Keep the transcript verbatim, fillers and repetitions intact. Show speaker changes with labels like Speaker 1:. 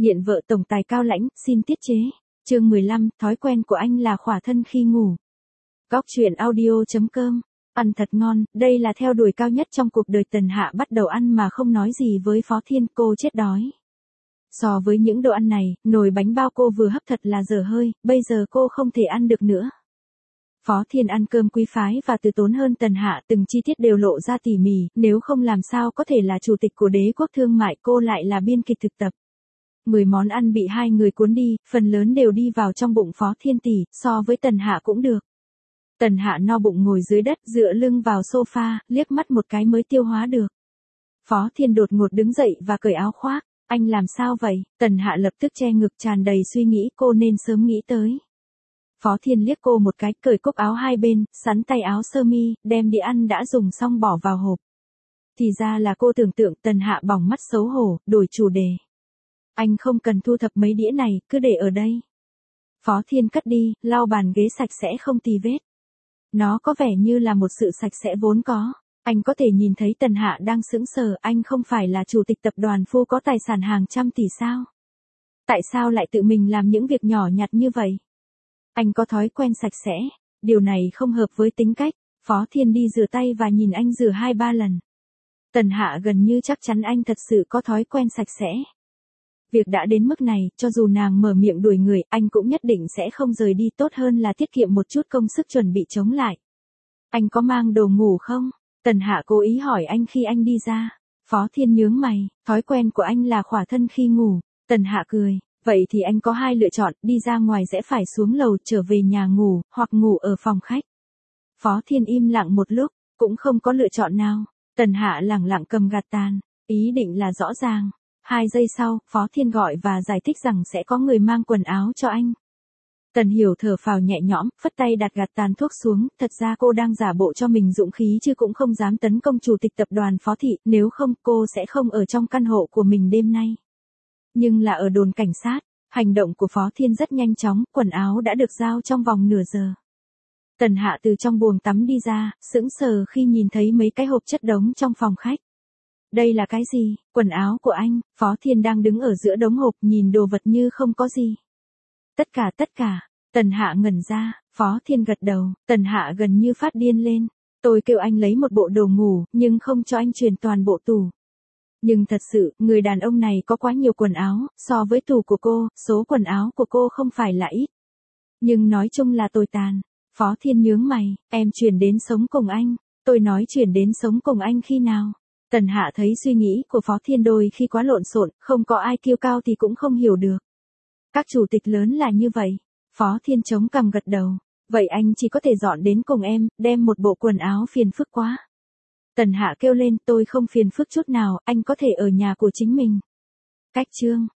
Speaker 1: Nghiện vợ tổng tài cao lãnh, xin tiết chế. Chương mười lăm, thói quen của anh là khỏa thân khi ngủ. Góc truyện audio chấm com. Ăn thật ngon, đây là theo đuổi cao nhất trong cuộc đời. Tần Hạ bắt đầu ăn mà không nói gì với Phó Thiên, cô chết đói. So với những đồ ăn này, nồi bánh bao cô vừa hấp thật là dở hơi, bây giờ cô không thể ăn được nữa. Phó Thiên ăn cơm quý phái và từ tốn hơn Tần Hạ, từng chi tiết đều lộ ra tỉ mỉ, nếu không làm sao có thể là chủ tịch của Đế quốc thương mại, cô lại là biên kịch thực tập. Mười món ăn bị hai người cuốn đi, phần lớn đều đi vào trong bụng Phó Thiên tỷ, so với Tần Hạ cũng được. Tần Hạ no bụng ngồi dưới đất, dựa lưng vào sofa, liếc mắt một cái mới tiêu hóa được. Phó Thiên đột ngột đứng dậy và cởi áo khoác. Anh làm sao vậy? Tần Hạ lập tức che ngực, tràn đầy suy nghĩ, cô nên sớm nghĩ tới. Phó Thiên liếc cô một cái, cởi cúc áo hai bên, sắn tay áo sơ mi, đem đĩa ăn đã dùng xong bỏ vào hộp. Thì ra là cô tưởng tượng. Tần Hạ bỏng mắt xấu hổ, đổi chủ đề. Anh không cần thu thập mấy đĩa này, cứ để ở đây. Phó Thiên cất đi, lau bàn ghế sạch sẽ không tì vết. Nó có vẻ như là một sự sạch sẽ vốn có. Anh có thể nhìn thấy Tần Hạ đang sững sờ, anh không phải là chủ tịch tập đoàn Phu có tài sản hàng trăm tỷ sao? Tại sao lại tự mình làm những việc nhỏ nhặt như vậy? Anh có thói quen sạch sẽ, điều này không hợp với tính cách. Phó Thiên đi rửa tay và nhìn anh rửa hai ba lần. Tần Hạ gần như chắc chắn anh thật sự có thói quen sạch sẽ. Việc đã đến mức này, cho dù nàng mở miệng đuổi người, anh cũng nhất định sẽ không rời đi, tốt hơn là tiết kiệm một chút công sức chuẩn bị chống lại. Anh có mang đồ ngủ không? Tần Hạ cố ý hỏi anh khi anh đi ra. Phó Thiên nhướng mày, thói quen của anh là khỏa thân khi ngủ. Tần Hạ cười, vậy thì anh có hai lựa chọn, đi ra ngoài sẽ phải xuống lầu trở về nhà ngủ, hoặc ngủ ở phòng khách. Phó Thiên im lặng một lúc, cũng không có lựa chọn nào. Tần Hạ lẳng lặng cầm gạt tàn, ý định là rõ ràng. Hai giây sau, Phó Thiên gọi và giải thích rằng sẽ có người mang quần áo cho anh. Tần Hiểu thở phào nhẹ nhõm, phất tay đặt gạt tàn thuốc xuống, thật ra cô đang giả bộ cho mình dũng khí chứ cũng không dám tấn công chủ tịch tập đoàn Phó thị, nếu không cô sẽ không ở trong căn hộ của mình đêm nay. Nhưng là ở đồn cảnh sát, hành động của Phó Thiên rất nhanh chóng, quần áo đã được giao trong vòng nửa giờ. Tần Hạ từ trong buồng tắm đi ra, sững sờ khi nhìn thấy mấy cái hộp chất đống trong phòng khách. Đây là cái gì? Quần áo của anh. Phó Thiên đang đứng ở giữa đống hộp, nhìn đồ vật như không có gì. Tất cả tất cả. Tần Hạ ngẩn ra. Phó Thiên gật đầu. Tần Hạ gần như phát điên lên. Tôi kêu anh lấy một bộ đồ ngủ, nhưng không cho anh truyền toàn bộ tủ. Nhưng thật sự, người đàn ông này có quá nhiều quần áo, so với tủ của cô, số quần áo của cô không phải là ít. Nhưng nói chung là tồi tàn. Phó Thiên nhướng mày, em chuyển đến sống cùng anh. Tôi nói chuyển đến sống cùng anh khi nào? Tần Hạ thấy suy nghĩ của Phó Thiên đôi khi quá lộn xộn, không có ai kiêu cao thì cũng không hiểu được. Các chủ tịch lớn là như vậy. Phó Thiên chống cằm gật đầu. Vậy anh chỉ có thể dọn đến cùng em, đem một bộ quần áo phiền phức quá. Tần Hạ kêu lên, tôi không phiền phức chút nào, anh có thể ở nhà của chính mình. Cách chương.